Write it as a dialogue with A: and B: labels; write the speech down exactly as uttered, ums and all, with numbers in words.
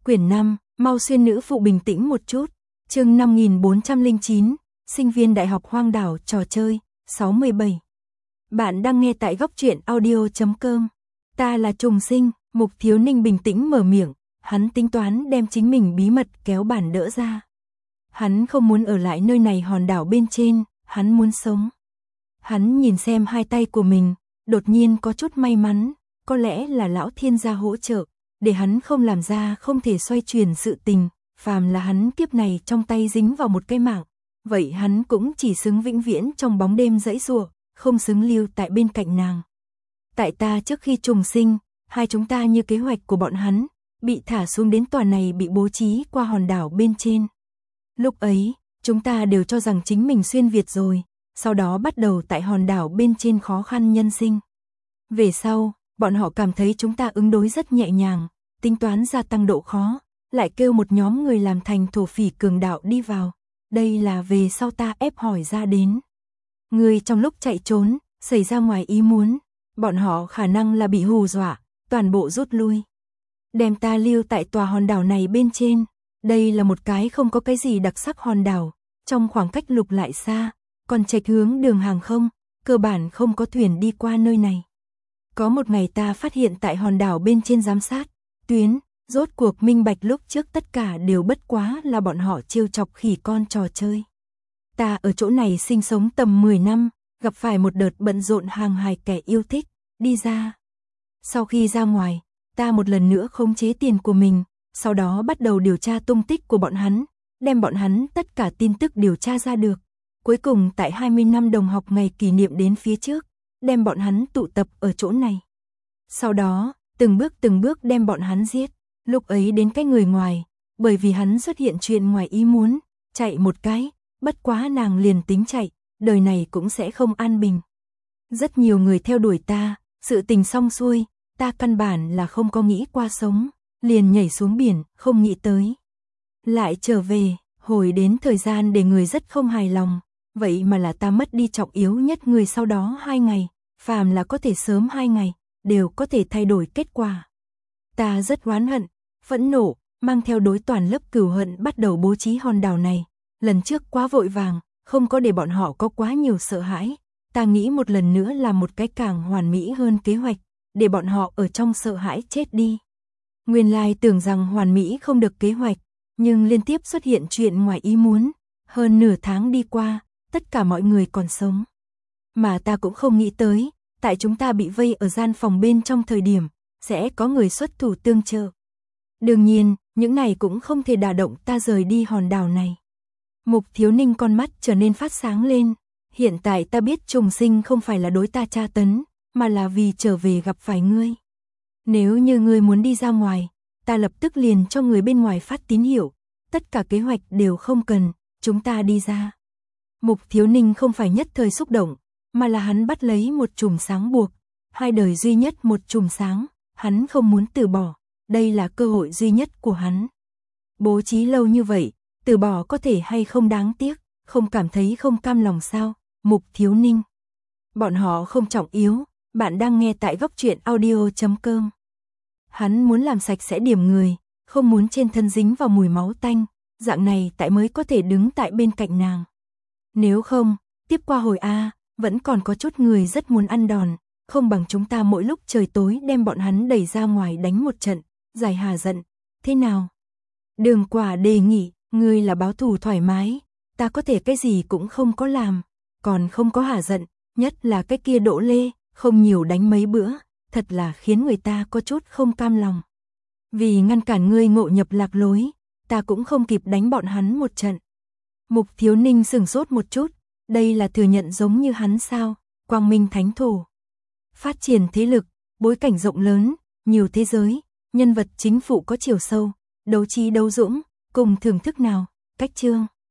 A: Quyển năm, mau xuyên nữ phụ bình tĩnh một chút. Chương năm nghìn bốn trăm lẻ chín, sinh viên đại học hoang đảo trò chơi, sáu mươi bảy. Bạn đang nghe tại góc truyện audio chấm com. Ta là Trùng Sinh, Mục Thiếu Ninh bình tĩnh mở miệng, hắn tính toán đem chính mình bí mật kéo bản đỡ ra. Hắn không muốn ở lại nơi này hòn đảo bên trên, hắn muốn sống. Hắn nhìn xem hai tay của mình, đột nhiên có chút may mắn, có lẽ là lão thiên gia hỗ trợ, để hắn không làm ra không thể xoay chuyển sự tình, phàm là hắn kiếp này trong tay dính vào một cái mạng, vậy hắn cũng chỉ xứng vĩnh viễn trong bóng đêm dãy giụa, không xứng lưu tại bên cạnh nàng. Tại ta trước khi trùng sinh, hai chúng ta như kế hoạch của bọn hắn, bị thả xuống đến tòa này bị bố trí qua hòn đảo bên trên. Lúc ấy, chúng ta đều cho rằng chính mình xuyên Việt rồi, sau đó bắt đầu tại hòn đảo bên trên khó khăn nhân sinh. Về sau, bọn họ cảm thấy chúng ta ứng đối rất nhẹ nhàng, tính toán gia tăng độ khó, lại kêu một nhóm người làm thành thổ phỉ cường đạo đi vào. Đây là về sau ta ép hỏi ra đến. Người trong lúc chạy trốn, xảy ra ngoài ý muốn, bọn họ khả năng là bị hù dọa, toàn bộ rút lui. Đem ta lưu tại tòa hòn đảo này bên trên. Đây là một cái không có cái gì đặc sắc hòn đảo, trong khoảng cách lục lại xa, còn chệch hướng đường hàng không, cơ bản không có thuyền đi qua nơi này. Có một ngày ta phát hiện tại hòn đảo bên trên giám sát tuyến, rốt cuộc minh bạch lúc trước tất cả đều bất quá là bọn họ trêu chọc khỉ con trò chơi. Ta ở chỗ này sinh sống tầm mười năm, gặp phải một đợt bận rộn hàng hài kẻ yêu thích, đi ra. Sau khi ra ngoài, ta một lần nữa khống chế tiền của mình, sau đó bắt đầu điều tra tung tích của bọn hắn, đem bọn hắn tất cả tin tức điều tra ra được. Cuối cùng tại hai mươi năm đồng học ngày kỷ niệm đến phía trước, đem bọn hắn tụ tập ở chỗ này. Sau đó, từng bước từng bước đem bọn hắn giết. Lúc ấy đến cái người ngoài, bởi vì hắn xuất hiện chuyện ngoài ý muốn, chạy một cái, bất quá nàng liền tính chạy, đời này cũng sẽ không an bình. Rất nhiều người theo đuổi ta, sự tình xong xuôi, ta căn bản là không có nghĩ qua sống, liền nhảy xuống biển, không nghĩ tới. Lại trở về, hồi đến thời gian để người rất không hài lòng, vậy mà là ta mất đi trọng yếu nhất người sau đó hai ngày, phàm là có thể sớm hai ngày, đều có thể thay đổi kết quả. Ta rất oán hận, phẫn nộ, mang theo đối toàn lớp cừu hận bắt đầu bố trí hòn đảo này. Lần trước quá vội vàng, không có để bọn họ có quá nhiều sợ hãi. Ta nghĩ một lần nữa làm một cái càng hoàn mỹ hơn kế hoạch, để bọn họ ở trong sợ hãi chết đi. Nguyên lai tưởng rằng hoàn mỹ không được kế hoạch, nhưng liên tiếp xuất hiện chuyện ngoài ý muốn. Hơn nửa tháng đi qua, tất cả mọi người còn sống. Mà ta cũng không nghĩ tới, tại chúng ta bị vây ở gian phòng bên trong thời điểm, sẽ có người xuất thủ tương trợ. Đương nhiên, những này cũng không thể đả động ta rời đi hòn đảo này. Mục Thiếu Ninh con mắt trở nên phát sáng lên. Hiện tại ta biết Trùng Sinh không phải là đối ta tra tấn, mà là vì trở về gặp phải ngươi. Nếu như ngươi muốn đi ra ngoài, ta lập tức liền cho người bên ngoài phát tín hiệu. Tất cả kế hoạch đều không cần, chúng ta đi ra. Mục Thiếu Ninh không phải nhất thời xúc động, mà là hắn bắt lấy một chùm sáng buộc. Hai đời duy nhất một chùm sáng, hắn không muốn từ bỏ. Đây là cơ hội duy nhất của hắn. Bố trí lâu như vậy, từ bỏ có thể hay không đáng tiếc, không cảm thấy không cam lòng sao, Mục Thiếu Ninh. Bọn họ không trọng yếu, bạn đang nghe tại góc truyện audio chấm com. Hắn muốn làm sạch sẽ điểm người, không muốn trên thân dính vào mùi máu tanh, dạng này tại mới có thể đứng tại bên cạnh nàng. Nếu không, tiếp qua hồi A, vẫn còn có chút người rất muốn ăn đòn, không bằng chúng ta mỗi lúc trời tối đem bọn hắn đẩy ra ngoài đánh một trận, giải hà giận, thế nào? Đường Quả đề nghị, ngươi là báo thù thoải mái, ta có thể cái gì cũng không có làm, còn không có hà giận, nhất là cái kia Đỗ Lê, không nhiều đánh mấy bữa, thật là khiến người ta có chút không cam lòng. Vì ngăn cản ngươi ngộ nhập lạc lối, ta cũng không kịp đánh bọn hắn một trận. Mục Thiếu Ninh sửng sốt một chút, đây là thừa nhận giống như hắn sao, Quang Minh Thánh Thổ. Phát triển thế lực, bối cảnh rộng lớn, nhiều thế giới, nhân vật chính phụ có chiều sâu, đấu trí đấu dũng, cùng thưởng thức nào, cách chương.